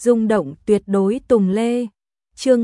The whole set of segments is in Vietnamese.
rung động tuyệt đối Tùng Lê. Chương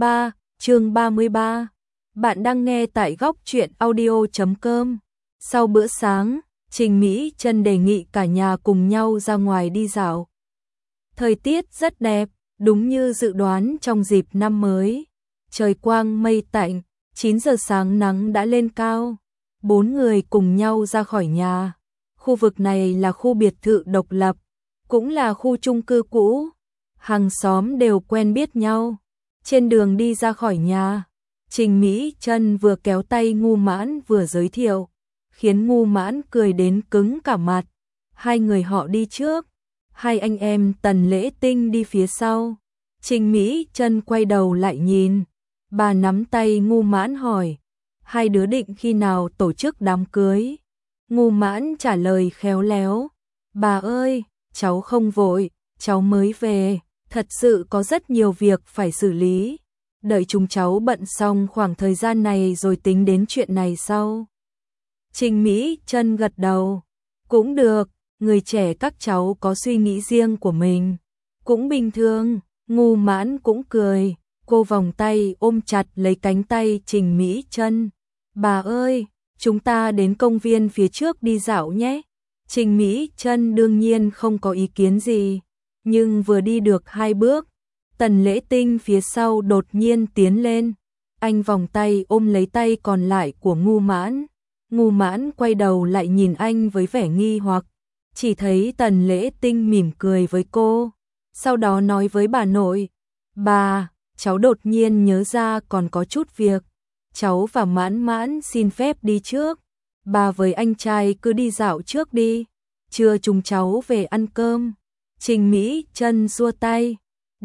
33. Bạn đang nghe tại góc truyện audio.com. Sau bữa sáng, Trình Mỹ Chân đề nghị cả nhà cùng nhau ra ngoài đi dạo. Thời tiết rất đẹp, đúng như dự đoán trong dịp năm mới. Trời quang mây tạnh, 9 giờ sáng nắng đã lên cao. 4 người cùng nhau ra khỏi nhà. Khu vực này là khu biệt thự độc lập, cũng là khu chung cư cũ. Hàng xóm đều quen biết nhau. Trên đường đi ra khỏi nhà, Trình Mỹ Chân vừa kéo tay Ngu Mãn vừa giới thiệu, khiến Ngu Mãn cười đến cứng cả mặt. Hai người họ đi trước, hai anh em Tần Lễ Tinh đi phía sau. Trình Mỹ Chân quay đầu lại nhìn, bà nắm tay Ngu Mãn hỏi, hai đứa định khi nào tổ chức đám cưới? Ngu Mãn trả lời khéo léo, bà ơi, cháu không vội, cháu mới về, thật sự có rất nhiều việc phải xử lý. Đợi chúng cháu bận xong khoảng thời gian này rồi tính đến chuyện này sau. Trình Mỹ Chân gật đầu, cũng được, người trẻ các cháu có suy nghĩ riêng của mình, cũng bình thường. Ngu Mãn cũng cười, cô vòng tay ôm chặt lấy cánh tay Trình Mỹ Chân. Bà ơi, chúng ta đến công viên phía trước đi dạo nhé. Trình Mỹ Chân đương nhiên không có ý kiến gì, nhưng vừa đi được 2 bước, Tần Lễ Tinh phía sau đột nhiên tiến lên. Anh vòng tay ôm lấy tay còn lại của Ngu Mãn. Ngu Mãn quay đầu lại nhìn anh với vẻ nghi hoặc, chỉ thấy Tần Lễ Tinh mỉm cười với cô, sau đó nói với bà nội, bà, cháu đột nhiên nhớ ra còn có chút việc, cháu và Mãn Mãn xin phép đi trước, bà với anh trai cứ đi dạo trước đi, trưa chúng cháu về ăn cơm. Trình Mỹ Chân xua tay,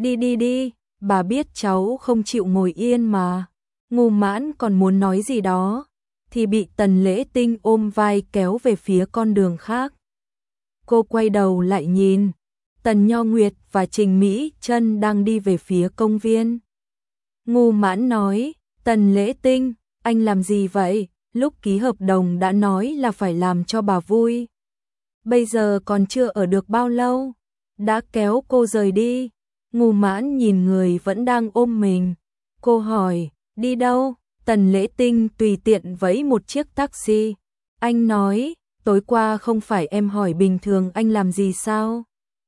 đi, bà biết cháu không chịu ngồi yên mà. Ngu Mãn còn muốn nói gì đó, thì bị Tần Lễ Tinh ôm vai kéo về phía con đường khác. Cô quay đầu lại nhìn, Tần Nho Nguyệt và Trình Mỹ Chân đang đi về phía công viên. Ngu Mãn nói, Tần Lễ Tinh, anh làm gì vậy? Lúc ký hợp đồng đã nói là phải làm cho bà vui. Bây giờ còn chưa ở được bao lâu, đã kéo cô rời đi. Ngu Mãn nhìn người vẫn đang ôm mình. Cô hỏi, đi đâu? Tần Lễ Tinh tùy tiện vẫy một chiếc taxi. Anh nói, tối qua không phải em hỏi bình thường anh làm gì sao?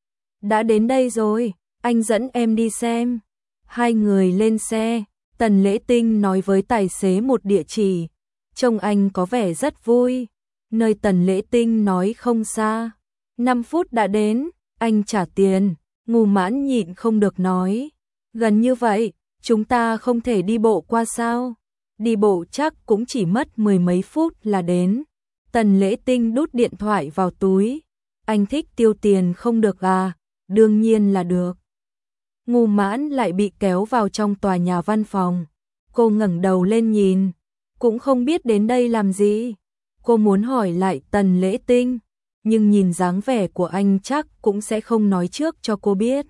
Đã đến đây rồi, anh dẫn em đi xem. Hai người lên xe, Tần Lễ Tinh nói với tài xế một địa chỉ. Trông anh có vẻ rất vui. Nơi Tần Lễ Tinh nói không xa. 5 phút đã đến, anh trả tiền. Ngu Mãn nhịn không được nói, gần như vậy, chúng ta không thể đi bộ qua sao? Đi bộ chắc cũng chỉ mất 10 mấy phút là đến. Tần Lễ Tinh đút điện thoại vào túi. Anh thích tiêu tiền không được à? Đương nhiên là được. Ngu Mãn lại bị kéo vào trong tòa nhà văn phòng. Cô ngẩng đầu lên nhìn, cũng không biết đến đây làm gì. Cô muốn hỏi lại Tần Lễ Tinh, nhưng nhìn dáng vẻ của anh chắc cũng sẽ không nói trước cho cô biết.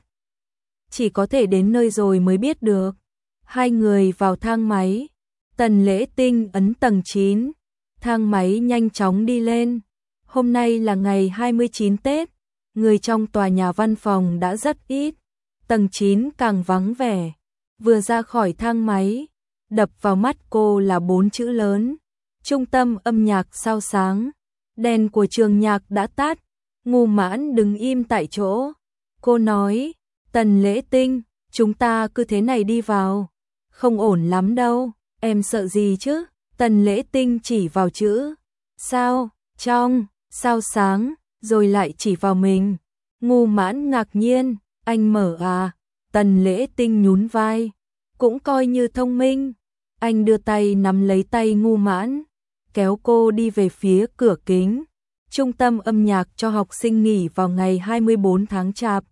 Chỉ có thể đến nơi rồi mới biết được. Hai người vào thang máy. Tần Lễ Tinh ấn tầng 9. Thang máy nhanh chóng đi lên. Hôm nay là ngày 29 Tết. Người trong tòa nhà văn phòng đã rất ít. Tầng 9 càng vắng vẻ. Vừa ra khỏi thang máy, đập vào mắt cô là 4 chữ lớn. Trung tâm âm nhạc sao sáng. Đèn của trường nhạc đã tắt. Ngu Mãn đứng im tại chỗ. Cô nói, Tần Lễ Tinh, chúng ta cứ thế này đi vào. Không ổn lắm đâu, em sợ gì chứ? Tần Lễ Tinh chỉ vào chữ sao, trong, sao sáng, rồi lại chỉ vào mình. Ngu Mãn ngạc nhiên, anh mở à? Tần Lễ Tinh nhún vai, cũng coi như thông minh. Anh đưa tay nắm lấy tay Ngu Mãn, kéo cô đi về phía cửa kính. Trung tâm âm nhạc cho học sinh nghỉ vào ngày 24 tháng Chạp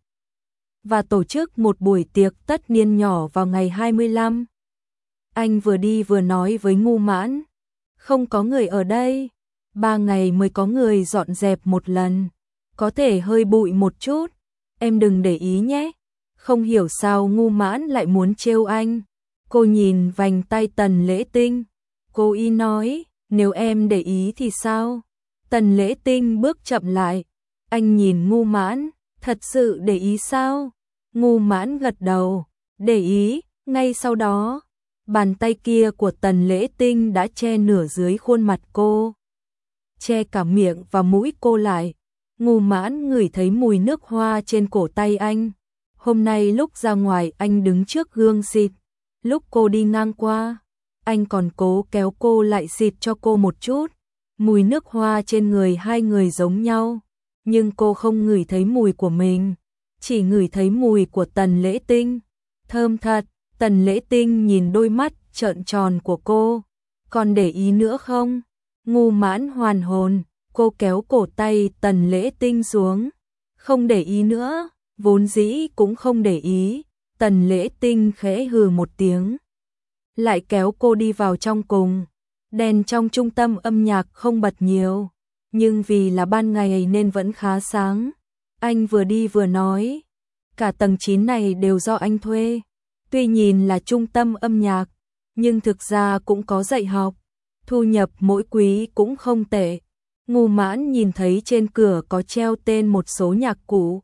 và tổ chức một buổi tiệc tất niên nhỏ vào ngày 25. Anh vừa đi vừa nói với Ngu Mãn, không có người ở đây, 3 ngày mới có người dọn dẹp một lần, có thể hơi bụi một chút, em đừng để ý nhé. Không hiểu sao Ngu Mãn lại muốn trêu anh. Cô nhìn vành tay Tần Lễ Tinh, cô y nói, nếu em để ý thì sao? Tần Lễ Tinh bước chậm lại, anh nhìn Ngu Mãn, thật sự để ý sao? Ngu Mãn gật đầu, để ý, ngay sau đó, bàn tay kia của Tần Lễ Tinh đã che nửa dưới khuôn mặt cô, che cả miệng và mũi cô lại. Ngu Mãn ngửi thấy mùi nước hoa trên cổ tay anh. Hôm nay lúc ra ngoài anh đứng trước gương xịt, lúc cô đi ngang qua, anh còn cố kéo cô lại xịt cho cô một chút. Mùi nước hoa trên người hai người giống nhau, nhưng cô không ngửi thấy mùi của mình, chỉ ngửi thấy mùi của Tần Lễ Tinh. Thơm thật. Tần Lễ Tinh nhìn đôi mắt trợn tròn của cô. Còn để ý nữa không? Ngu Mãn hoàn hồn, cô kéo cổ tay Tần Lễ Tinh xuống. Không để ý nữa, vốn dĩ cũng không để ý. Tần Lễ Tinh khẽ hừ một tiếng, lại kéo cô đi vào trong cùng. Đèn trong trung tâm âm nhạc không bật nhiều, nhưng vì là ban ngày nên vẫn khá sáng. Anh vừa đi vừa nói, cả tầng 9 này đều do anh thuê. Tuy nhìn là trung tâm âm nhạc, nhưng thực ra cũng có dạy học, thu nhập mỗi quý cũng không tệ. Ngu Mãn nhìn thấy trên cửa có treo tên một số nhạc cụ,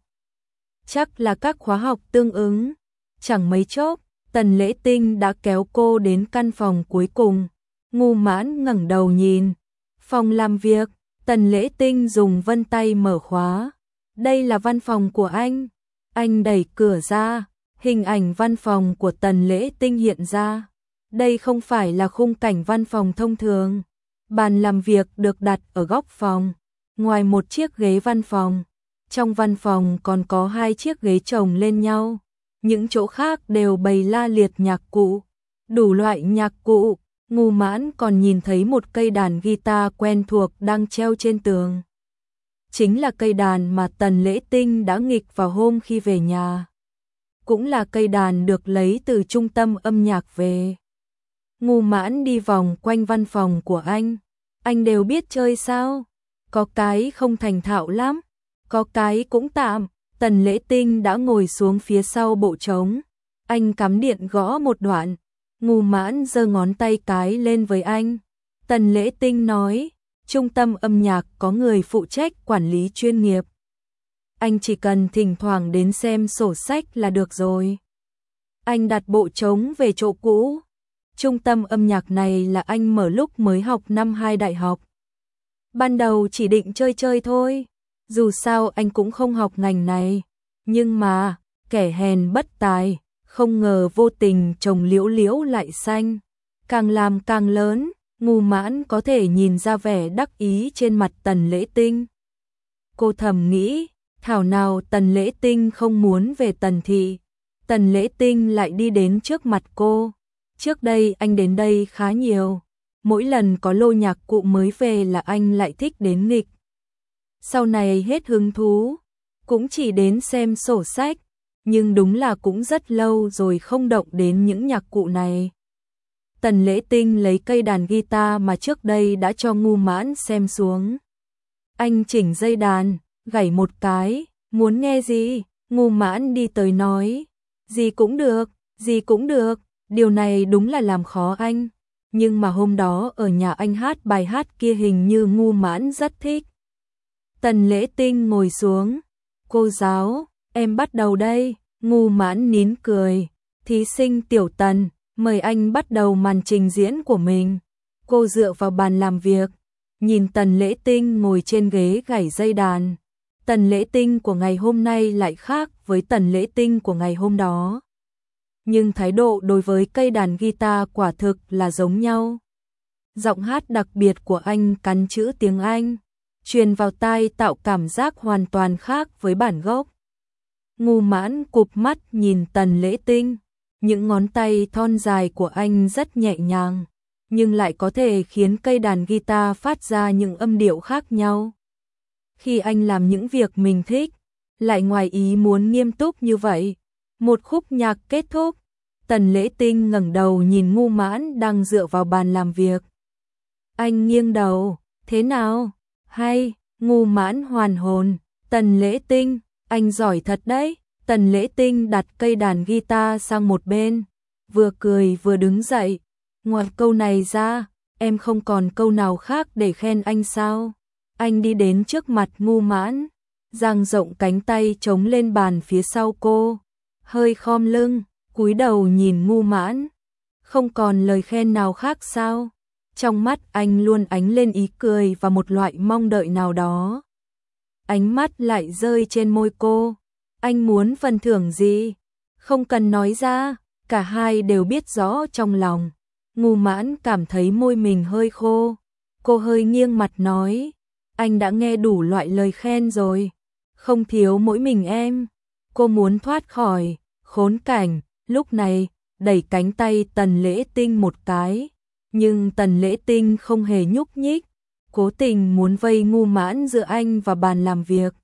chắc là các khóa học tương ứng. Chẳng mấy chốc, Tần Lễ Tinh đã kéo cô đến căn phòng cuối cùng. Ngu Mãn ngẩng đầu nhìn, phòng làm việc. Tần Lễ Tinh dùng vân tay mở khóa. Đây là văn phòng của anh. Anh đẩy cửa ra, hình ảnh văn phòng của Tần Lễ Tinh hiện ra. Đây không phải là khung cảnh văn phòng thông thường. Bàn làm việc được đặt ở góc phòng, ngoài một chiếc ghế văn phòng. Trong văn phòng còn có 2 chiếc ghế chồng lên nhau. Những chỗ khác đều bày la liệt nhạc cụ, đủ loại nhạc cụ. Ngu Mãn còn nhìn thấy một cây đàn guitar quen thuộc đang treo trên tường. Chính là cây đàn mà Tần Lễ Tinh đã nghịch vào hôm khi về nhà. Cũng là cây đàn được lấy từ trung tâm âm nhạc về. Ngu Mãn đi vòng quanh văn phòng của anh đều biết chơi sao? Có cái không thành thạo lắm, có cái cũng tạm. Tần Lễ Tinh đã ngồi xuống phía sau bộ trống, anh cắm điện gõ một đoạn. Ngu Mãn giơ ngón tay cái lên với anh. Tần Lễ Tinh nói, trung tâm âm nhạc có người phụ trách quản lý chuyên nghiệp. Anh chỉ cần thỉnh thoảng đến xem sổ sách là được rồi. Anh đặt bộ trống về chỗ cũ. Trung tâm âm nhạc này là anh mở lúc mới học năm 2 đại học. Ban đầu chỉ định chơi chơi thôi, dù sao anh cũng không học ngành này. Nhưng mà, kẻ hèn bất tài, không ngờ vô tình trồng liễu liễu lại xanh. Càng làm càng lớn, Ngu Mãn có thể nhìn ra vẻ đắc ý trên mặt Tần Lễ Tinh. Cô thầm nghĩ, thảo nào Tần Lễ Tinh không muốn về Tần thị. Tần Lễ Tinh lại đi đến trước mặt cô. Trước đây anh đến đây khá nhiều. Mỗi lần có lô nhạc cụ mới về là anh lại thích đến nghịch. Sau này hết hứng thú, cũng chỉ đến xem sổ sách. Nhưng đúng là cũng rất lâu rồi không động đến những nhạc cụ này. Tần Lễ Tinh lấy cây đàn guitar mà trước đây đã cho Ngu Mãn xem xuống. Anh chỉnh dây đàn, gảy một cái, muốn nghe gì? Ngu Mãn đi tới nói, gì cũng được, gì cũng được. Điều này đúng là làm khó anh. Nhưng mà hôm đó ở nhà anh hát bài hát kia hình như Ngu Mãn rất thích. Tần Lễ Tinh ngồi xuống. Cô giáo, em bắt đầu đây. Ngu Mãn nín cười. Thí sinh Tiểu Tần, mời anh bắt đầu màn trình diễn của mình. Cô dựa vào bàn làm việc, nhìn Tần Lễ Tinh ngồi trên ghế gảy dây đàn. Tần Lễ Tinh của ngày hôm nay lại khác với Tần Lễ Tinh của ngày hôm đó. Nhưng thái độ đối với cây đàn guitar quả thực là giống nhau. Giọng hát đặc biệt của anh cắn chữ tiếng Anh, truyền vào tai tạo cảm giác hoàn toàn khác với bản gốc. Ngu Mãn cụp mắt nhìn Tần Lễ Tinh. Những ngón tay thon dài của anh rất nhẹ nhàng, nhưng lại có thể khiến cây đàn guitar phát ra những âm điệu khác nhau. Khi anh làm những việc mình thích, lại ngoài ý muốn nghiêm túc như vậy. Một khúc nhạc kết thúc, Tần Lễ Tinh ngẩng đầu nhìn Ngu Mãn đang dựa vào bàn làm việc. Anh nghiêng đầu, thế nào? Hay? Ngu Mãn hoàn hồn. Tần Lễ Tinh, anh giỏi thật đấy. Tần Lễ Tinh đặt cây đàn guitar sang một bên, vừa cười vừa đứng dậy. Ngoài câu này ra, em không còn câu nào khác để khen anh sao? Anh đi đến trước mặt Ngu Mãn, dang rộng cánh tay chống lên bàn phía sau cô. hơi khom lưng, cúi đầu nhìn Ngu Mãn. Không còn lời khen nào khác sao? Trong mắt anh luôn ánh lên ý cười và một loại mong đợi nào đó. Ánh mắt lại rơi trên môi cô. Anh muốn phần thưởng gì? Không cần nói ra, cả hai đều biết rõ trong lòng. Ngu Mãn cảm thấy môi mình hơi khô. Cô hơi nghiêng mặt nói, anh đã nghe đủ loại lời khen rồi, không thiếu mỗi mình em. Cô muốn thoát khỏi khốn cảnh, lúc này đẩy cánh tay Tần Lễ Tinh một cái, nhưng Tần Lễ Tinh không hề nhúc nhích, cố tình muốn vây Ngu Mãn giữa anh và bàn làm việc.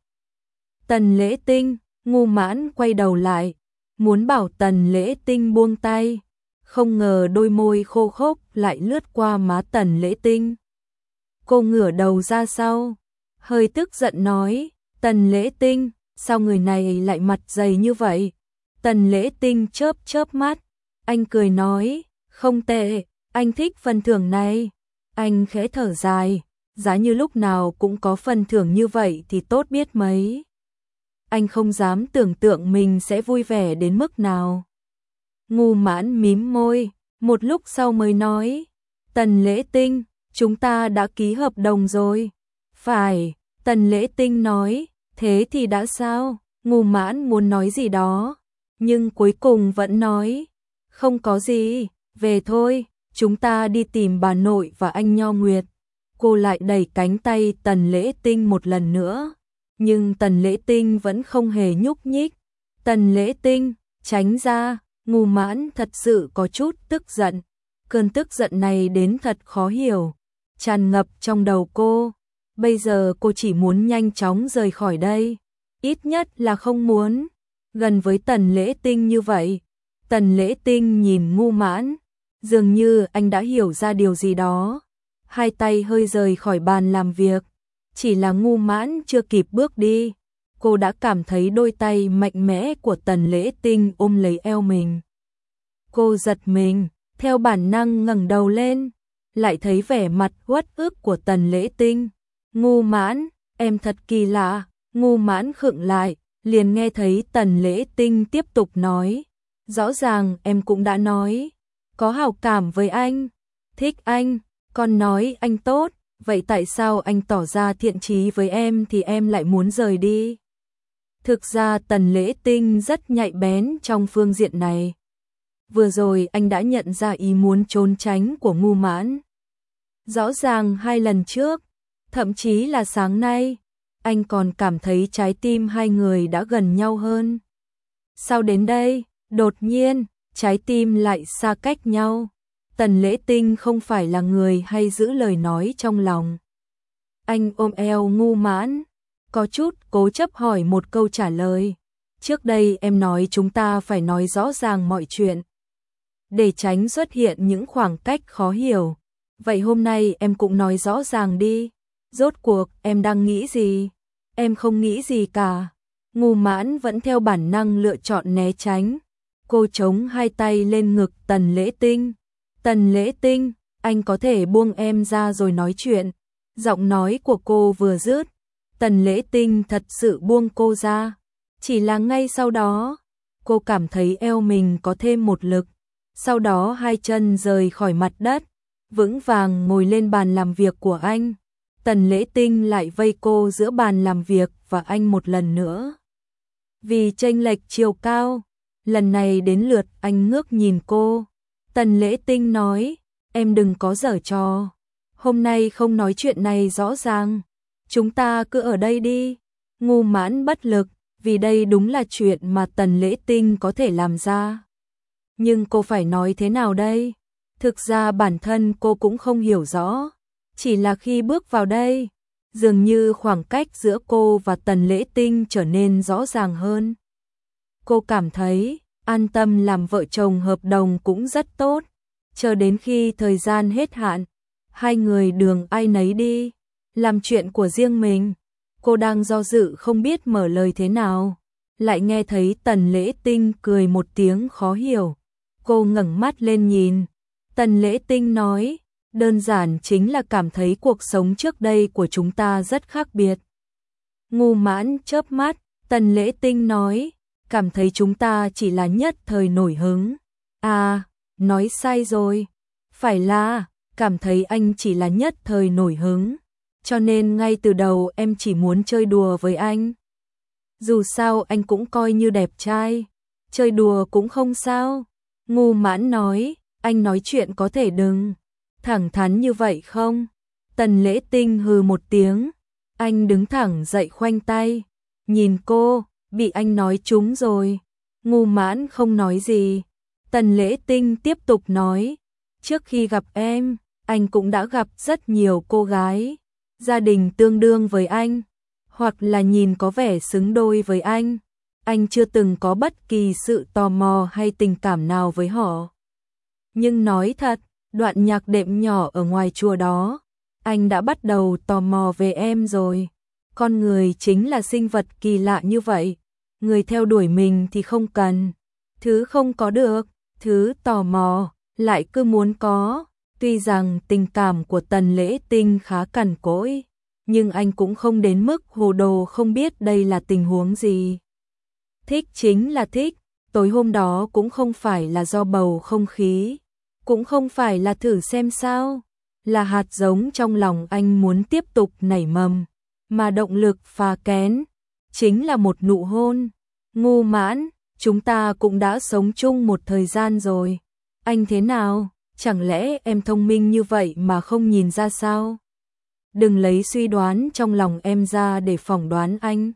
Tần Lễ Tinh, Ngu Mãn quay đầu lại, muốn bảo Tần Lễ Tinh buông tay, không ngờ đôi môi khô khốc lại lướt qua má Tần Lễ Tinh. Cô ngửa đầu ra sau, hơi tức giận nói, Tần Lễ Tinh, sao người này lại mặt dày như vậy? Tần Lễ Tinh chớp chớp mắt, anh cười nói, không tệ, anh thích phần thưởng này. Anh khẽ thở dài, giá như lúc nào cũng có phần thưởng như vậy thì tốt biết mấy. Anh không dám tưởng tượng mình sẽ vui vẻ đến mức nào. Ngu Mãn mím môi, một lúc sau mới nói, Tần Lễ Tinh, chúng ta đã ký hợp đồng rồi. Phải, Tần Lễ Tinh nói, thế thì đã sao? Ngu Mãn muốn nói gì đó, nhưng cuối cùng vẫn nói, không có gì, về thôi, chúng ta đi tìm bà nội và anh Nho Nguyệt. Cô lại đẩy cánh tay Tần Lễ Tinh một lần nữa, nhưng Tần Lễ Tinh vẫn không hề nhúc nhích. Tần Lễ Tinh, tránh ra. Ngu Mãn thật sự có chút tức giận. Cơn tức giận này đến thật khó hiểu, tràn ngập trong đầu cô. Bây giờ cô chỉ muốn nhanh chóng rời khỏi đây, ít nhất là không muốn gần với Tần Lễ Tinh như vậy. Tần Lễ Tinh nhìn Ngu Mãn, dường như anh đã hiểu ra điều gì đó. Hai tay hơi rời khỏi bàn làm việc, chỉ là Ngu Mãn chưa kịp bước đi, cô đã cảm thấy đôi tay mạnh mẽ của Tần Lễ Tinh ôm lấy eo mình. Cô giật mình, theo bản năng ngẩng đầu lên, lại thấy vẻ mặt uất ức của Tần Lễ Tinh. Ngu Mãn, em thật kỳ lạ. Ngu Mãn khựng lại, liền nghe thấy Tần Lễ Tinh tiếp tục nói, rõ ràng em cũng đã nói, có hảo cảm với anh, thích anh, còn nói anh tốt, vậy tại sao anh tỏ ra thiện chí với em thì em lại muốn rời đi? Thực ra Tần Lễ Tinh rất nhạy bén trong phương diện này. Vừa rồi anh đã nhận ra ý muốn trốn tránh của Ngu Mãn. Rõ ràng 2 lần trước, thậm chí là sáng nay, anh còn cảm thấy trái tim hai người đã gần nhau hơn. Sao đến đây, đột nhiên, trái tim lại xa cách nhau? Tần Lễ Tinh không phải là người hay giữ lời nói trong lòng. Anh ôm eo Ngu Mãn, có chút cố chấp hỏi một câu trả lời. Trước đây em nói chúng ta phải nói rõ ràng mọi chuyện, để tránh xuất hiện những khoảng cách khó hiểu. Vậy hôm nay em cũng nói rõ ràng đi. Rốt cuộc em đang nghĩ gì? Em không nghĩ gì cả. Ngu Mãn vẫn theo bản năng lựa chọn né tránh. Cô chống hai tay lên ngực Tần Lễ Tinh. Tần Lễ Tinh, anh có thể buông em ra rồi nói chuyện. Giọng nói của cô vừa dứt, Tần Lễ Tinh thật sự buông cô ra. Chỉ là ngay sau đó, cô cảm thấy eo mình có thêm một lực. Sau đó hai chân rời khỏi mặt đất, vững vàng ngồi lên bàn làm việc của anh. Tần Lễ Tinh lại vây cô giữa bàn làm việc và anh một lần nữa. Vì chênh lệch chiều cao, lần này đến lượt anh ngước nhìn cô. Tần Lễ Tinh nói, em đừng có giở trò. Hôm nay không nói chuyện này rõ ràng. Chúng ta cứ ở đây đi. Ngu Mãn bất lực, vì đây đúng là chuyện mà Tần Lễ Tinh có thể làm ra. Nhưng cô phải nói thế nào đây? Thực ra bản thân cô cũng không hiểu rõ. Chỉ là khi bước vào đây, dường như khoảng cách giữa cô và Tần Lễ Tinh trở nên rõ ràng hơn. Cô cảm thấy an tâm làm vợ chồng hợp đồng cũng rất tốt. Chờ đến khi thời gian hết hạn, hai người đường ai nấy đi, làm chuyện của riêng mình. Cô đang do dự không biết mở lời thế nào, lại nghe thấy Tần Lễ Tinh cười một tiếng khó hiểu. Cô ngẩng mắt lên nhìn. Tần Lễ Tinh nói, đơn giản chính là cảm thấy cuộc sống trước đây của chúng ta rất khác biệt. Ngu Mãn chớp mắt, Tần Lễ Tinh nói, cảm thấy chúng ta chỉ là nhất thời nổi hứng. À, nói sai rồi. Phải là, cảm thấy anh chỉ là nhất thời nổi hứng. Cho nên ngay từ đầu em chỉ muốn chơi đùa với anh. Dù sao anh cũng coi như đẹp trai. Chơi đùa cũng không sao. Ngu Mãn nói, anh nói chuyện có thể đừng thẳng thắn như vậy không? Tần Lễ Tinh hừ một tiếng. Anh đứng thẳng dậy khoanh tay. Nhìn cô, bị anh nói trúng rồi. Ngu Mãn không nói gì. Tần Lễ Tinh tiếp tục nói. Trước khi gặp em, anh cũng đã gặp rất nhiều cô gái. Gia đình tương đương với anh. Hoặc là nhìn có vẻ xứng đôi với anh. Anh chưa từng có bất kỳ sự tò mò hay tình cảm nào với họ. Nhưng nói thật, đoạn nhạc đệm nhỏ ở ngoài chùa đó, anh đã bắt đầu tò mò về em rồi. Con người chính là sinh vật kỳ lạ như vậy. Người theo đuổi mình thì không cần. Thứ không có được, thứ tò mò, lại cứ muốn có. Tuy rằng tình cảm của Tần Lễ Tinh khá cằn cỗi, nhưng anh cũng không đến mức hồ đồ không biết đây là tình huống gì. Thích chính là thích, tối hôm đó cũng không phải là do bầu không khí, cũng không phải là thử xem sao, là hạt giống trong lòng anh muốn tiếp tục nảy mầm, mà động lực phá kén, chính là một nụ hôn. Ngu Mãn, chúng ta cũng đã sống chung một thời gian rồi. Anh thế nào? Chẳng lẽ em thông minh như vậy mà không nhìn ra sao? Đừng lấy suy đoán trong lòng em ra để phỏng đoán anh.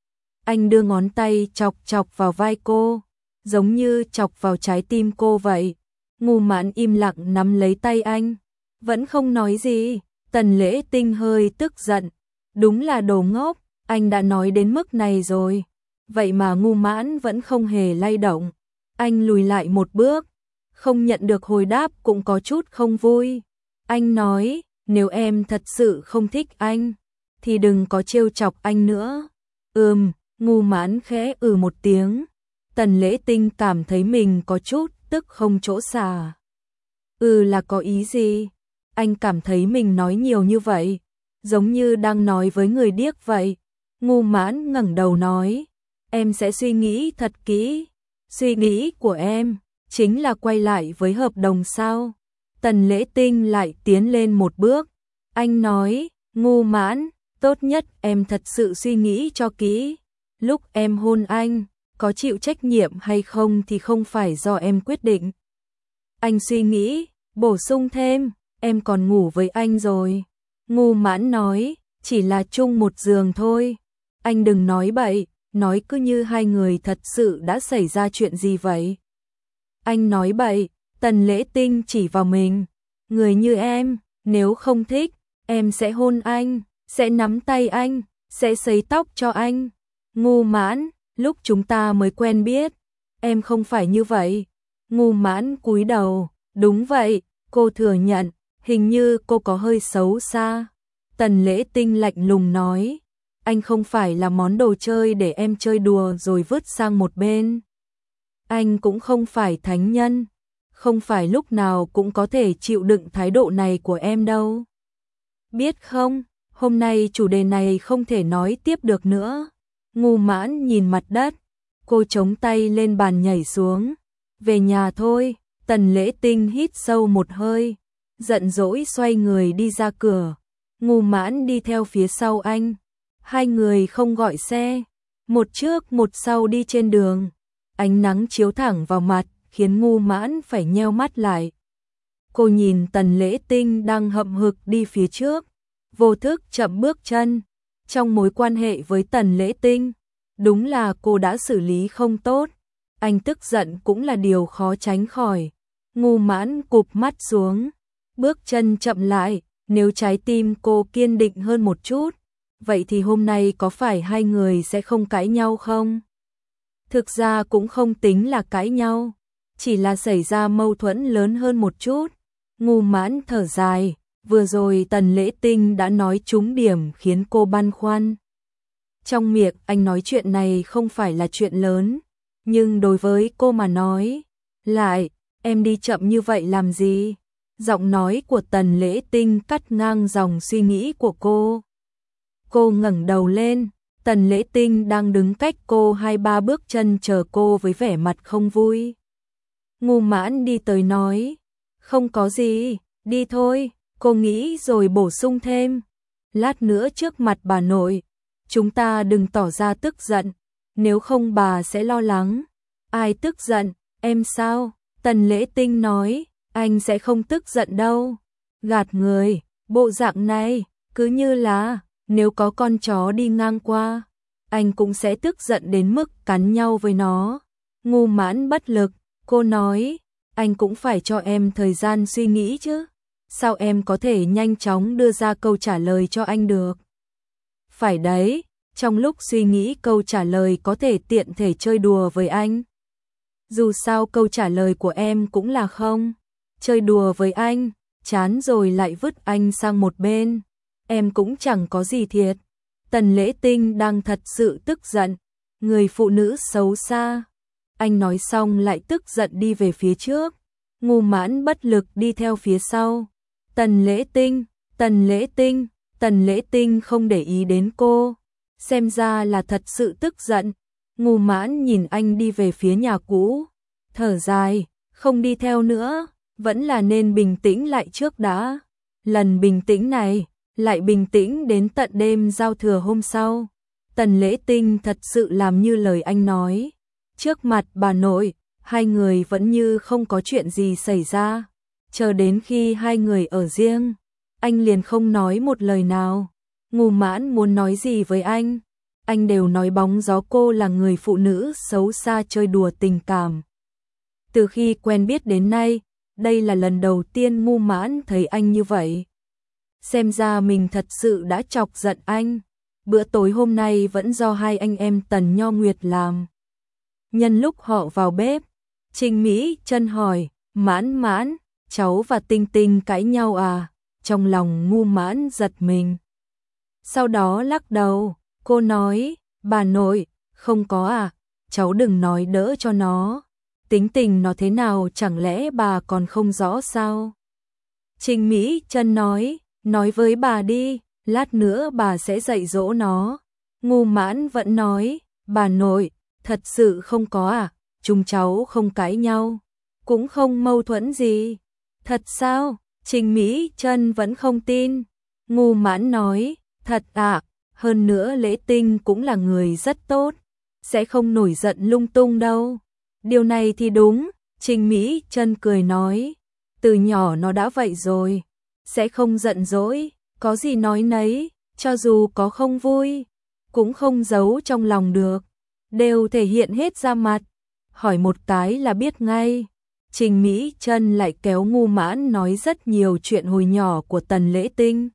Anh đưa ngón tay chọc chọc vào vai cô, giống như chọc vào trái tim cô vậy. Ngu Mãn im lặng nắm lấy tay anh, vẫn không nói gì. Tần Lễ Tinh hơi tức giận. Đúng là đồ ngốc, anh đã nói đến mức này rồi. Vậy mà Ngu Mãn vẫn không hề lay động. Anh lùi lại một bước, không nhận được hồi đáp cũng có chút không vui. Anh nói, nếu em thật sự không thích anh, thì đừng có trêu chọc anh nữa. Ngu Mãn khẽ một tiếng. Tần Lễ Tinh cảm thấy mình có chút tức không chỗ xả. Là có ý gì? Anh cảm thấy mình nói nhiều như vậy, giống như đang nói với người điếc vậy. Ngu Mãn ngẩng đầu nói, em sẽ suy nghĩ thật kỹ. Suy nghĩ của em chính là quay lại với hợp đồng sao? Tần Lễ Tinh lại tiến lên một bước. Anh nói, Ngu Mãn, tốt nhất em thật sự suy nghĩ cho kỹ. Lúc em hôn anh, có chịu trách nhiệm hay không thì không phải do em quyết định. Anh suy nghĩ, bổ sung thêm, em còn ngủ với anh rồi. Ngu Mãn nói, chỉ là chung một giường thôi. Anh đừng nói bậy, nói cứ như hai người thật sự đã xảy ra chuyện gì vậy. Anh nói bậy. Tần Lễ Tinh chỉ vào mình. Người như em, nếu không thích, em sẽ hôn anh, sẽ nắm tay anh, sẽ sấy tóc cho anh. Ngu Mãn, lúc chúng ta mới quen biết, em không phải như vậy. Ngu Mãn cúi đầu, đúng vậy, cô thừa nhận, hình như cô có hơi xấu xa. Tần Lễ Tinh lạnh lùng nói, anh không phải là món đồ chơi để em chơi đùa rồi vứt sang một bên. Anh cũng không phải thánh nhân, không phải lúc nào cũng có thể chịu đựng thái độ này của em đâu. Biết không, hôm nay chủ đề này không thể nói tiếp được nữa. Ngu Mãn nhìn mặt đất, cô chống tay lên bàn nhảy xuống. Về nhà thôi. Tần Lễ Tinh hít sâu một hơi, giận dỗi xoay người đi ra cửa. Ngu Mãn đi theo phía sau anh. Hai người không gọi xe, một trước một sau đi trên đường. Ánh nắng chiếu thẳng vào mặt, khiến Ngu Mãn phải nheo mắt lại. Cô nhìn Tần Lễ Tinh đang hậm hực đi phía trước, vô thức chậm bước chân. Trong mối quan hệ với Tần Lễ Tinh, đúng là cô đã xử lý không tốt. Anh tức giận cũng là điều khó tránh khỏi. Ngu Mãn cụp mắt xuống, bước chân chậm lại. Nếu trái tim cô kiên định hơn một chút, vậy thì hôm nay có phải hai người sẽ không cãi nhau không? Thực ra cũng không tính là cãi nhau, chỉ là xảy ra mâu thuẫn lớn hơn một chút. Ngu Mãn thở dài, vừa rồi Tần Lễ Tinh đã nói trúng điểm khiến cô băn khoăn. Trong miệng anh nói chuyện này không phải là chuyện lớn, nhưng đối với cô mà nói, lại, em đi chậm như vậy làm gì? Giọng nói của Tần Lễ Tinh cắt ngang dòng suy nghĩ của cô. Cô ngẩng đầu lên, Tần Lễ Tinh đang đứng cách cô 2-3 bước chân chờ cô với vẻ mặt không vui. Ngô Mãn đi tới nói, không có gì, đi thôi, cô nghĩ rồi bổ sung thêm. Lát nữa trước mặt bà nội, chúng ta đừng tỏ ra tức giận, nếu không bà sẽ lo lắng. Ai tức giận, em sao? Tần Lễ Tinh nói, anh sẽ không tức giận đâu. Gạt người, bộ dạng này, cứ như là, nếu có con chó đi ngang qua, anh cũng sẽ tức giận đến mức cắn nhau với nó. Ngô Mãn bất lực, cô nói, anh cũng phải cho em thời gian suy nghĩ chứ. Sao em có thể nhanh chóng đưa ra câu trả lời cho anh được? Phải đấy, trong lúc suy nghĩ câu trả lời có thể tiện thể chơi đùa với anh. Dù sao câu trả lời của em cũng là không. Chơi đùa với anh, chán rồi lại vứt anh sang một bên. Em cũng chẳng có gì thiệt. Tần Lễ Tinh đang thật sự tức giận. Người phụ nữ xấu xa. Anh nói xong lại tức giận đi về phía trước. Ngô Mãn bất lực đi theo phía sau. Tần Lễ Tinh, Tần Lễ Tinh, Tần Lễ Tinh không để ý đến cô. Xem ra là thật sự tức giận. Ngô Mãn nhìn anh đi về phía nhà cũ. Thở dài, không đi theo nữa. Vẫn là nên bình tĩnh lại trước đã. Lần bình tĩnh này, lại bình tĩnh đến tận đêm giao thừa hôm sau. Tần Lễ Tinh thật sự làm như lời anh nói. Trước mặt bà nội, hai người vẫn như không có chuyện gì xảy ra. Chờ đến khi hai người ở riêng, anh liền không nói một lời nào. Ngô Mãn muốn nói gì với anh đều nói bóng gió cô là người phụ nữ xấu xa chơi đùa tình cảm. Từ khi quen biết đến nay, đây là lần đầu tiên Ngô Mãn thấy anh như vậy. Xem ra mình thật sự đã chọc giận anh. Bữa tối hôm nay vẫn do hai anh em Tần Nho Nguyệt làm. Nhân lúc họ vào bếp, Trình Mỹ Chân hỏi, Mãn Mãn, cháu và Tinh Tinh cãi nhau à? Trong lòng Ngô Mãn giật mình. Sau đó lắc đầu, cô nói, bà nội, không có à, cháu đừng nói đỡ cho nó. Tính tình nó thế nào chẳng lẽ bà còn không rõ sao? Trình Mỹ Chân nói với bà đi, lát nữa bà sẽ dạy dỗ nó. Ngô Mãn vẫn nói, bà nội, thật sự không có à, chúng cháu không cãi nhau, cũng không mâu thuẫn gì. Thật sao? Trình Mỹ Chân vẫn không tin. Ngô Mãn nói, thật ạ, hơn nữa Lễ Tinh cũng là người rất tốt, sẽ không nổi giận lung tung đâu. Điều này thì đúng, Trình Mỹ Chân cười nói, từ nhỏ nó đã vậy rồi, sẽ không giận dỗi, có gì nói nấy, cho dù có không vui, cũng không giấu trong lòng được, đều thể hiện hết ra mặt, hỏi một cái là biết ngay. Trình Mỹ Chân lại kéo Ngô Mãn nói rất nhiều chuyện hồi nhỏ của Tần Lễ Tinh.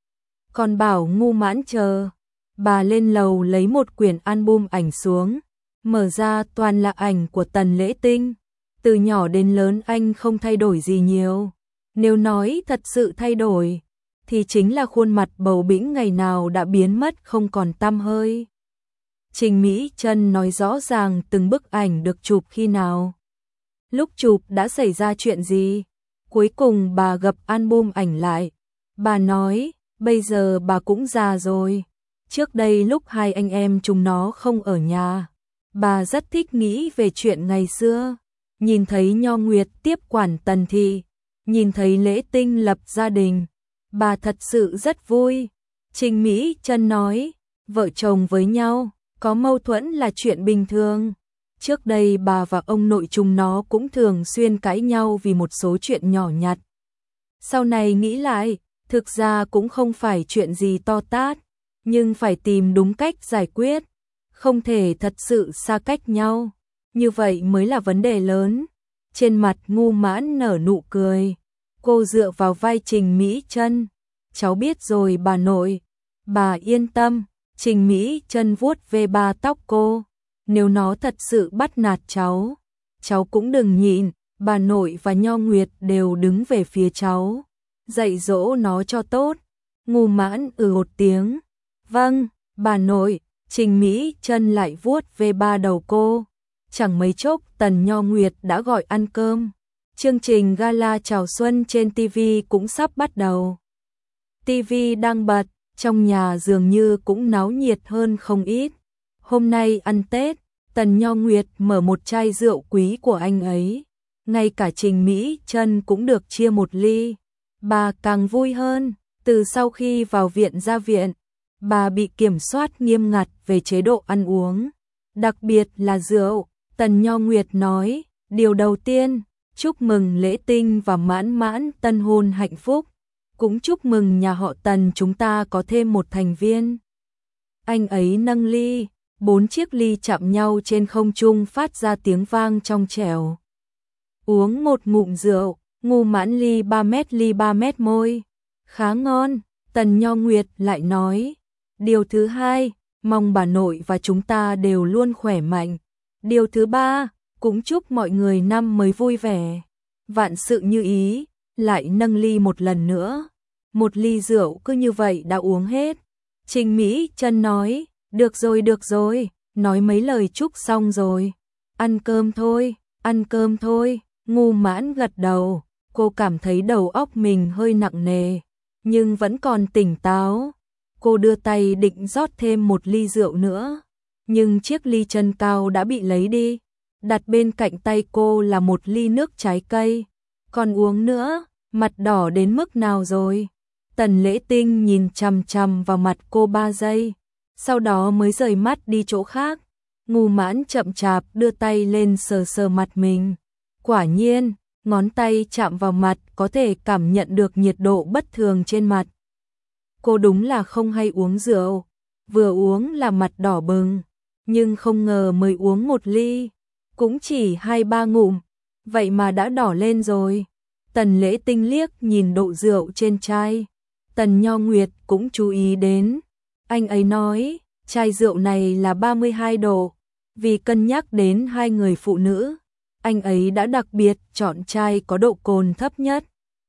Còn bảo Ngô Mãn chờ, bà lên lầu lấy một quyển album ảnh xuống, mở ra toàn là ảnh của Tần Lễ Tinh. Từ nhỏ đến lớn anh không thay đổi gì nhiều. Nếu nói thật sự thay đổi, thì chính là khuôn mặt bầu bĩnh ngày nào đã biến mất không còn tăm hơi. Trình Mỹ Chân nói rõ ràng từng bức ảnh được chụp khi nào, lúc chụp đã xảy ra chuyện gì. Cuối cùng bà gập album ảnh lại. Bà nói, bây giờ bà cũng già rồi. Trước đây lúc hai anh em chúng nó không ở nhà, bà rất thích nghĩ về chuyện ngày xưa. Nhìn thấy Nho Nguyệt tiếp quản Tần thị, nhìn thấy Lễ Tinh lập gia đình, bà thật sự rất vui. Trình Mỹ Chân nói, vợ chồng với nhau, có mâu thuẫn là chuyện bình thường. Trước đây bà và ông nội chúng nó cũng thường xuyên cãi nhau vì một số chuyện nhỏ nhặt. Sau này nghĩ lại, thực ra cũng không phải chuyện gì to tát, nhưng phải tìm đúng cách giải quyết, không thể thật sự xa cách nhau, như vậy mới là vấn đề lớn. Trên mặt Ngô Mãn nở nụ cười, cô dựa vào vai Trình Mỹ Chân, cháu biết rồi bà nội, bà yên tâm. Trình Mỹ Chân vuốt ve ba tóc cô, nếu nó thật sự bắt nạt cháu cũng đừng nhịn, bà nội và Nho Nguyệt đều đứng về phía cháu, dạy dỗ nó cho tốt. Ngô Mãn một tiếng, vâng, bà nội. Trình Mỹ Chân lại vuốt ve ba đầu cô. Chẳng mấy chốc Tần Nho Nguyệt đã gọi ăn cơm. Chương trình gala chào xuân trên TV cũng sắp bắt đầu. TV đang bật, trong nhà dường như cũng náo nhiệt hơn không ít. Hôm nay ăn Tết, Tần Nho Nguyệt mở một chai rượu quý của anh ấy. Ngay cả Trình Mỹ Chân cũng được chia một ly. Bà càng vui hơn, từ sau khi vào viện ra viện, bà bị kiểm soát nghiêm ngặt về chế độ ăn uống, đặc biệt là rượu. Tần Nho Nguyệt nói, điều đầu tiên, chúc mừng Lễ Tinh và Mãn Mãn tân hôn hạnh phúc, cũng chúc mừng nhà họ Tần chúng ta có thêm một thành viên. Anh ấy nâng ly, 4 chiếc ly chạm nhau trên không trung phát ra tiếng vang trong trẻo. Uống một ngụm rượu, Ngô Mãn ly 3 mét môi. Khá ngon, Tần Nho Nguyệt lại nói. Điều thứ hai, mong bà nội và chúng ta đều luôn khỏe mạnh. Điều thứ ba, cũng chúc mọi người năm mới vui vẻ, vạn sự như ý. Lại nâng ly một lần nữa. Một ly rượu cứ như vậy đã uống hết. Trình Mỹ Chân nói, được rồi, nói mấy lời chúc xong rồi. Ăn cơm thôi. Ngô Mãn gật đầu, cô cảm thấy đầu óc mình hơi nặng nề, nhưng vẫn còn tỉnh táo. Cô đưa tay định rót thêm một ly rượu nữa, nhưng chiếc ly chân cao đã bị lấy đi. Đặt bên cạnh tay cô là một ly nước trái cây. Còn uống nữa, mặt đỏ đến mức nào rồi? Tần Lễ Tinh nhìn chằm chằm vào mặt cô 3 giây, sau đó mới rời mắt đi chỗ khác. Ngô Mãn chậm chạp đưa tay lên sờ sờ mặt mình. Quả nhiên, ngón tay chạm vào mặt có thể cảm nhận được nhiệt độ bất thường trên mặt. Cô đúng là không hay uống rượu, vừa uống là mặt đỏ bừng, nhưng không ngờ mới uống một ly, cũng chỉ 2-3 ngụm, vậy mà đã đỏ lên rồi. Tần Lễ Tinh liếc nhìn độ rượu trên chai, Tần Nho Nguyệt cũng chú ý đến. Anh ấy nói, chai rượu này là 32 độ, vì cân nhắc đến hai người phụ nữ, anh ấy đã đặc biệt chọn chai có độ cồn thấp nhất.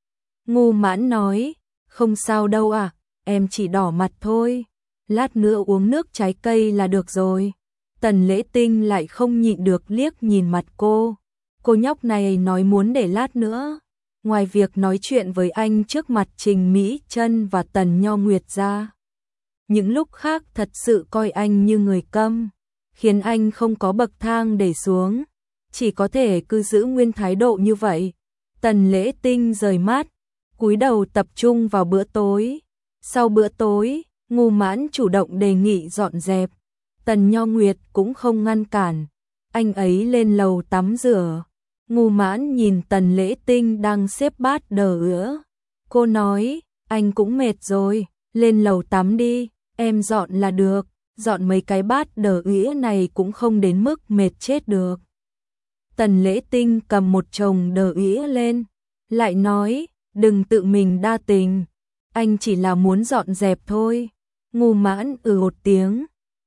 Ngô Mãn nói, không sao đâu à, em chỉ đỏ mặt thôi, lát nữa uống nước trái cây là được rồi. Tần Lễ Tinh lại không nhịn được liếc nhìn mặt cô nhóc này nói muốn để lát nữa. Ngoài việc nói chuyện với anh trước mặt Trình Mỹ Chân và Tần Nho Nguyệt ra, những lúc khác thật sự coi anh như người câm, khiến anh không có bậc thang để xuống, chỉ có thể cứ giữ nguyên thái độ như vậy. Tần Lễ Tinh rời mắt, cúi đầu tập trung vào bữa tối. Sau bữa tối, Ngô Mãn chủ động đề nghị dọn dẹp. Tần Nho Nguyệt cũng không ngăn cản, anh ấy lên lầu tắm rửa. Ngô Mãn nhìn Tần Lễ Tinh đang xếp bát đờ ứa. Cô nói, anh cũng mệt rồi, lên lầu tắm đi, em dọn là được, dọn mấy cái bát đờ ứa này cũng không đến mức mệt chết được. Tần Lễ Tinh cầm một chồng đờ ứa lên, lại nói, đừng tự mình đa tình, anh chỉ là muốn dọn dẹp thôi. Ngô Mãn một tiếng,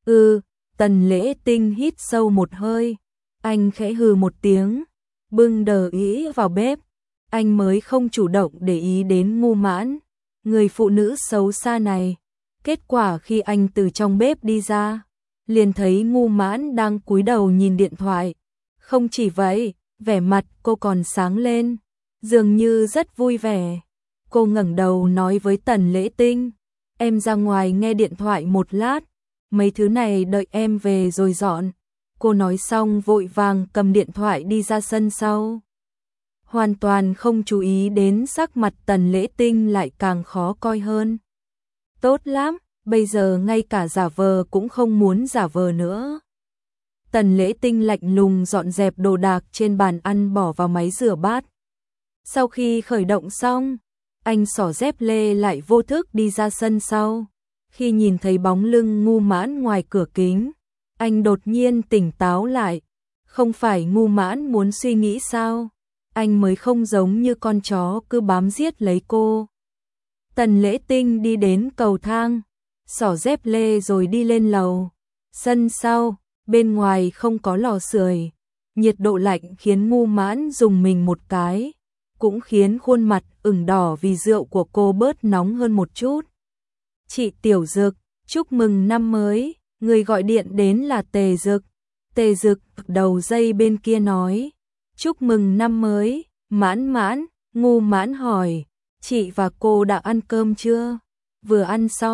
Tần Lễ Tinh hít sâu một hơi, anh khẽ hừ một tiếng, bưng đờ ý vào bếp. Anh mới không chủ động để ý đến Ngô Mãn, người phụ nữ xấu xa này. Kết quả khi anh từ trong bếp đi ra, liền thấy Ngô Mãn đang cúi đầu nhìn điện thoại. Không chỉ vậy, vẻ mặt cô còn sáng lên, dường như rất vui vẻ. Cô ngẩng đầu nói với Tần Lễ Tinh, em ra ngoài nghe điện thoại một lát, mấy thứ này đợi em về rồi dọn. Cô nói xong vội vàng cầm điện thoại đi ra sân sau. Hoàn toàn không chú ý đến sắc mặt Tần Lễ Tinh lại càng khó coi hơn. Tốt lắm, bây giờ ngay cả giả vờ cũng không muốn giả vờ nữa. Tần Lễ Tinh lạnh lùng dọn dẹp đồ đạc trên bàn ăn bỏ vào máy rửa bát. Sau khi khởi động xong, anh xỏ dép lê lại vô thức đi ra sân sau. Khi nhìn thấy bóng lưng Ngô Mãn ngoài cửa kính, anh đột nhiên tỉnh táo lại. Không phải Ngô Mãn muốn suy nghĩ sao? Anh mới không giống như con chó cứ bám giết lấy cô. Tần Lễ Tinh đi đến cầu thang, xỏ dép lê rồi đi lên lầu. Sân sau, bên ngoài không có lò sưởi, nhiệt độ lạnh khiến Ngô Mãn dùng mình một cái, cũng khiến khuôn mặt ửng đỏ vì rượu của cô bớt nóng hơn một chút. Chị Tiểu Dực, chúc mừng năm mới, người gọi điện đến là Tề Dực. Tề Dực đầu dây bên kia nói, chúc mừng năm mới, Mãn Mãn. Ngô Mãn hỏi, chị và cô đã ăn cơm chưa? Vừa ăn xong,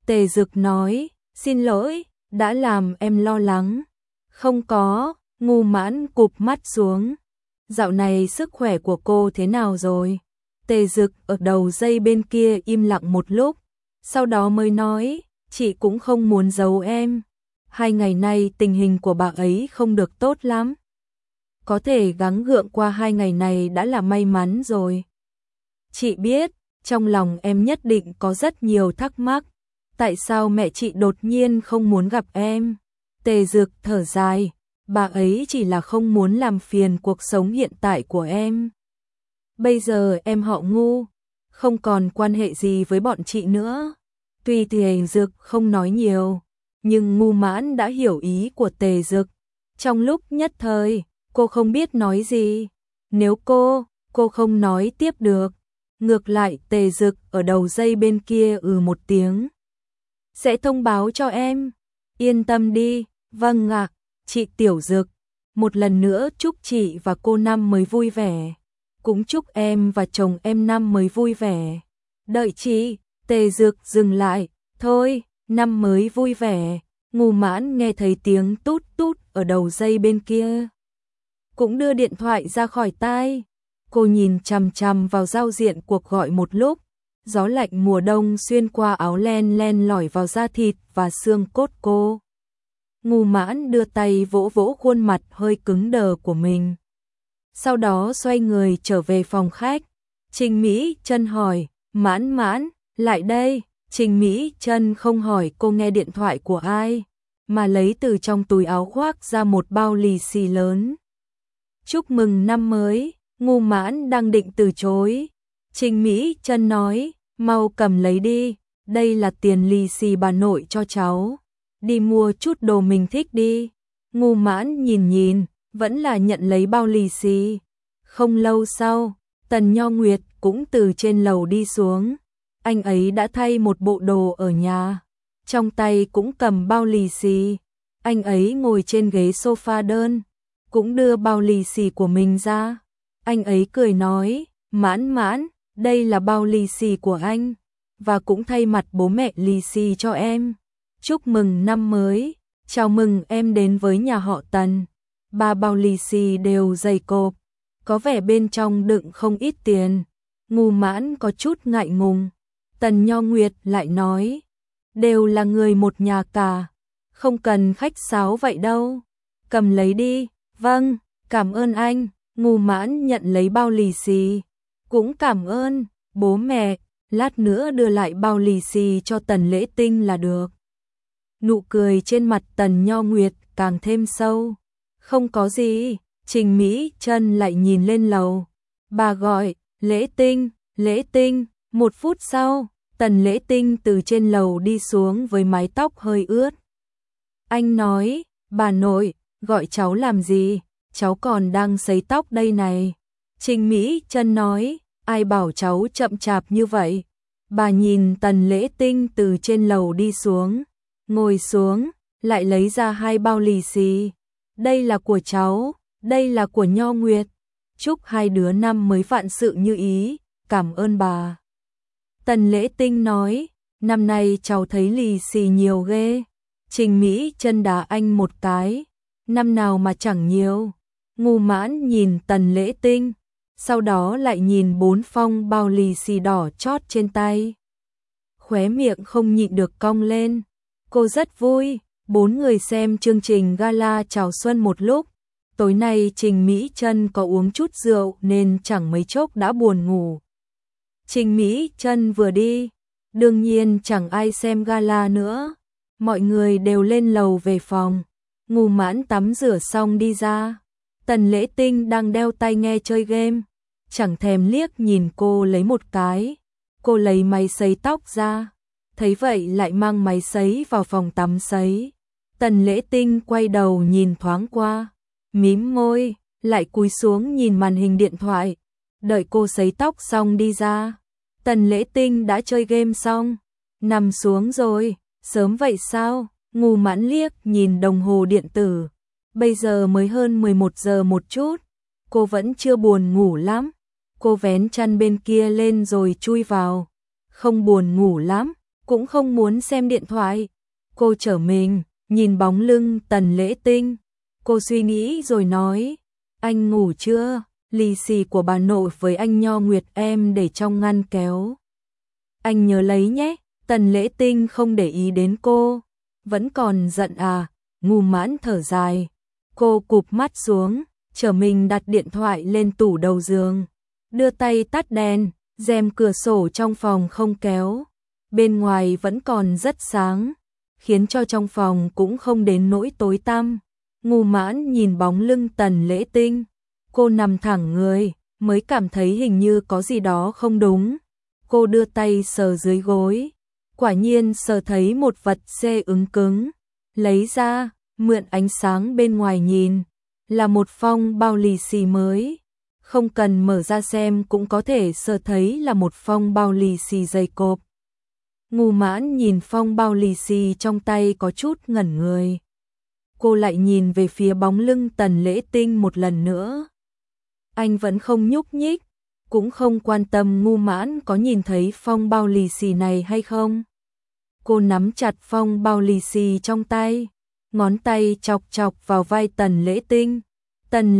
Tề Dực nói, xin lỗi, đã làm em lo lắng. Không có, Ngô Mãn cụp mắt xuống. Dạo này sức khỏe của cô thế nào rồi? Tề Dực ở đầu dây bên kia im lặng một lúc, sau đó mới nói, chị cũng không muốn giấu em. 2 ngày nay tình hình của bà ấy không được tốt lắm. Có thể gắng gượng qua 2 ngày này đã là may mắn rồi. Chị biết, trong lòng em nhất định có rất nhiều thắc mắc. Tại sao mẹ chị đột nhiên không muốn gặp em? Tề Dực thở dài, bà ấy chỉ là không muốn làm phiền cuộc sống hiện tại của em. Bây giờ em họ Ngô, không còn quan hệ gì với bọn chị nữa. Tuy Tề Dực không nói nhiều, nhưng Ngô Mãn đã hiểu ý của Tề Dực. Trong lúc nhất thời, cô không biết nói gì. Nếu cô không nói tiếp được. Ngược lại Tề Dực ở đầu dây bên kia một tiếng. Sẽ thông báo cho em. Yên tâm đi, vâng ạ, chị Tiểu Dực. Một lần nữa chúc chị và cô năm mới vui vẻ. Cũng chúc em và chồng em năm mới vui vẻ. Đợi chị, Tề Dực dừng lại. Thôi, năm mới vui vẻ. Ngô Mãn nghe thấy tiếng tút tút ở đầu dây bên kia. Cũng đưa điện thoại ra khỏi tai. Cô nhìn chằm chằm vào giao diện cuộc gọi một lúc. Gió lạnh mùa đông xuyên qua áo len len lỏi vào da thịt và xương cốt cô. Ngô Mãn đưa tay vỗ vỗ khuôn mặt hơi cứng đờ của mình. Sau đó xoay người trở về phòng khách. Trình Mỹ Chân hỏi, Mãn Mãn, lại đây. Trình Mỹ Chân không hỏi cô nghe điện thoại của ai, mà lấy từ trong túi áo khoác ra một bao lì xì lớn. Chúc mừng năm mới. Ngô Mãn đang định từ chối. Trình Mỹ Chân nói, mau cầm lấy đi, đây là tiền lì xì bà nội cho cháu. Đi mua chút đồ mình thích đi. Ngô Mãn nhìn, vẫn là nhận lấy bao lì xì. Không lâu sau, Tần Nho Nguyệt cũng từ trên lầu đi xuống. Anh ấy đã thay một bộ đồ ở nhà, trong tay cũng cầm bao lì xì. Anh ấy ngồi trên ghế sofa đơn, cũng đưa bao lì xì của mình ra. Anh ấy cười nói, Mãn Mãn, đây là bao lì xì của anh, và cũng thay mặt bố mẹ lì xì cho em. Chúc mừng năm mới, chào mừng em đến với nhà họ Tần. 3 bao lì xì đều dày cộp, có vẻ bên trong đựng không ít tiền. Ngô Mãn có chút ngại ngùng. Tần Nho Nguyệt lại nói, đều là người một nhà cả, không cần khách sáo vậy đâu. Cầm lấy đi. Vâng, cảm ơn anh. Ngô Mãn nhận lấy bao lì xì. Cũng cảm ơn, bố mẹ, lát nữa đưa lại bao lì xì cho Tần Lễ Tinh là được. Nụ cười trên mặt Tần Nho Nguyệt càng thêm sâu. Không có gì. Trình Mỹ Chân lại nhìn lên lầu. Bà gọi, Lễ Tinh, Lễ Tinh. 1 phút sau, Tần Lễ Tinh từ trên lầu đi xuống với mái tóc hơi ướt. Anh nói, bà nội, gọi cháu làm gì? Cháu còn đang sấy tóc đây này. Trình Mỹ Chân nói, ai bảo cháu chậm chạp như vậy? Bà nhìn Tần Lễ Tinh từ trên lầu đi xuống, ngồi xuống, lại lấy ra 2 bao lì xì. Đây là của cháu, đây là của Nho Nguyệt. Chúc 2 đứa năm mới vạn sự như ý, cảm ơn bà. Tần Lễ Tinh nói, năm nay cháu thấy lì xì nhiều ghê. Trình Mỹ Chân đá anh một cái, năm nào mà chẳng nhiều. Ngô Mãn nhìn Tần Lễ Tinh, sau đó lại nhìn 4 phong bao lì xì đỏ chót trên tay. Khóe miệng không nhịn được cong lên. Cô rất vui. 4 người xem chương trình gala chào xuân một lúc. Tối nay Trình Mỹ Chân có uống chút rượu nên chẳng mấy chốc đã buồn ngủ. Trình Mỹ Chân vừa đi, đương nhiên chẳng ai xem gala nữa. Mọi người đều lên lầu về phòng. Ngô Mãn tắm rửa xong đi ra. Tần Lễ Tinh đang đeo tai nghe chơi game, chẳng thèm liếc nhìn cô lấy một cái. Cô lấy máy sấy tóc ra, thấy vậy lại mang máy sấy vào phòng tắm sấy. Tần Lễ Tinh quay đầu nhìn thoáng qua, mím môi, lại cúi xuống nhìn màn hình điện thoại. Đợi cô sấy tóc xong đi ra, Tần Lễ Tinh đã chơi game xong, nằm xuống rồi. Sớm vậy sao? Ngô Mãn liếc nhìn đồng hồ điện tử. Bây giờ mới hơn 11 giờ một chút. Cô vẫn chưa buồn ngủ lắm. Cô vén chăn bên kia lên rồi chui vào. Không buồn ngủ lắm. cũng không muốn xem điện thoại. Cô trở mình, nhìn bóng lưng Tần Lễ Tinh. Cô suy nghĩ rồi nói, anh ngủ chưa? Lì xì của bà nội với anh Nho Nguyệt em để trong ngăn kéo. Anh nhớ lấy nhé. Tần Lễ Tinh không để ý đến cô. Vẫn còn giận à? Ngu Mãn thở dài. Cô cụp mắt xuống, trở mình đặt điện thoại lên tủ đầu giường. Đưa tay tắt đèn, rèm cửa sổ trong phòng không kéo. Bên ngoài vẫn còn rất sáng, khiến cho trong phòng cũng không đến nỗi tối tăm. Ngu Mãn nhìn bóng lưng Tần Lễ Tinh. Cô nằm thẳng người, mới cảm thấy hình như có gì đó không đúng. Cô đưa tay sờ dưới gối. Quả nhiên sờ thấy một vật xê ứng cứng. Lấy ra, mượn ánh sáng bên ngoài nhìn. Là một phong bao lì xì mới. Không cần mở ra xem cũng có thể sờ thấy là một phong bao lì xì dày cộp. Ngu Mãn nhìn phong bao lì xì trong tay có chút ngẩn người. Cô lại nhìn về phía bóng lưng Tần Lễ Tinh một lần nữa. Anh vẫn không nhúc nhích, cũng không quan tâm Ngu Mãn có nhìn thấy phong bao lì xì này hay không. Cô nắm chặt phong bao lì xì trong tay, ngón tay chọc chọc vào vai Tần Lễ Tinh. Tần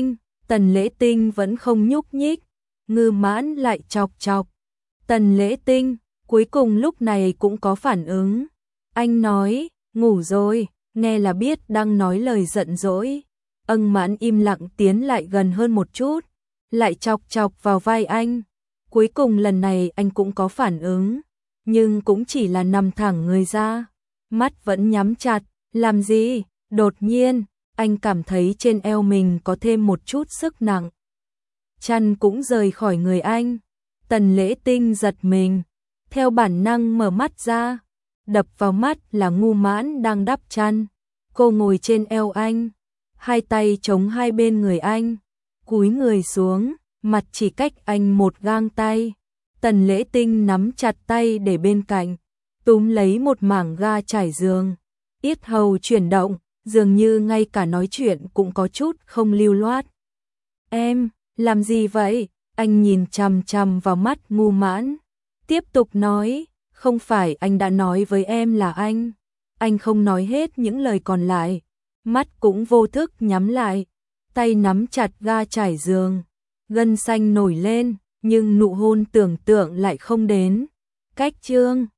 Lễ Tinh vẫn không nhúc nhích, Ngu Mãn lại chọc chọc. Tần Lễ Tinh cuối cùng lúc này cũng có phản ứng. Anh nói, ngủ rồi, nghe là biết đang nói lời giận dỗi. Ân Mãn im lặng tiến lại gần hơn một chút, lại chọc chọc vào vai anh. Cuối cùng lần này anh cũng có phản ứng, nhưng cũng chỉ là nằm thẳng người ra, mắt vẫn nhắm chặt. Làm gì? Đột nhiên, anh cảm thấy trên eo mình có thêm một chút sức nặng. Chăn cũng rời khỏi người anh. Tần Lễ Tinh giật mình, theo bản năng mở mắt ra. Đập vào mắt là Ngu Mãn đang đắp chăn. Cô ngồi trên eo anh, hai tay chống hai bên người anh, cúi người xuống, mặt chỉ cách anh một gang tay. Tần Lễ Tinh nắm chặt tay để bên cạnh, túm lấy một mảng ga trải giường. Yết hầu chuyển động, dường như ngay cả nói chuyện cũng có chút không lưu loát. Em, làm gì vậy? Anh nhìn chằm chằm vào mắt Ngu Mãn, tiếp tục nói, không phải anh đã nói với em là anh. Anh không nói hết những lời còn lại, mắt cũng vô thức nhắm lại, tay nắm chặt ga trải giường, gân xanh nổi lên, nhưng nụ hôn tưởng tượng lại không đến. Cách chương